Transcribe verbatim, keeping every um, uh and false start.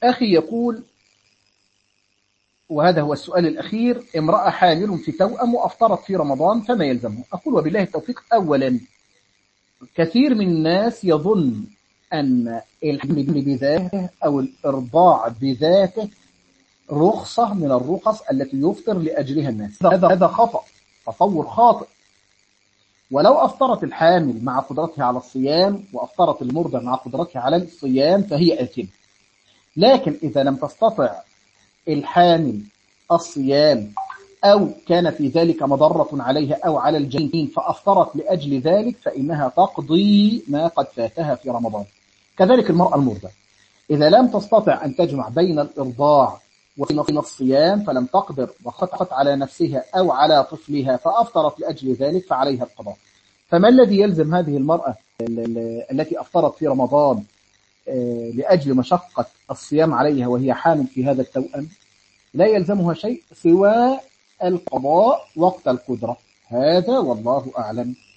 أخي يقول، وهذا هو السؤال الأخير: امرأة حامل في توأم وأفطرت في رمضان فما يلزمه؟ أقول وبالله التوفيق. أولا، كثير من الناس يظن أن الحمل بذاته أو الإرضاع بذاته رخصة من الرخص التي يفطر لأجلها الناس. هذا هذا خطأ، تصور خاطئ. ولو أفطرت الحامل مع قدرتها على الصيام وأفطرت المرضع مع قدرتها على الصيام فهي آثمة. لكن إذا لم تستطع الحامل الصيام أو كان في ذلك مضرة عليها أو على الجنين فأفطرت لأجل ذلك فإنها تقضي ما قد فاتها في رمضان. كذلك المرأة المرضع إذا لم تستطع أن تجمع بين الإرضاع وبين الصيام فلم تقدر وخطت على نفسها أو على طفلها فأفطرت لأجل ذلك فعليها القضاء. فما الذي يلزم هذه المرأة التي أفطرت في رمضان لأجل مشقة الصيام عليها وهي حامل في هذا التوأم؟ لا يلزمها شيء سوى القضاء وقت القدرة. هذا والله أعلم.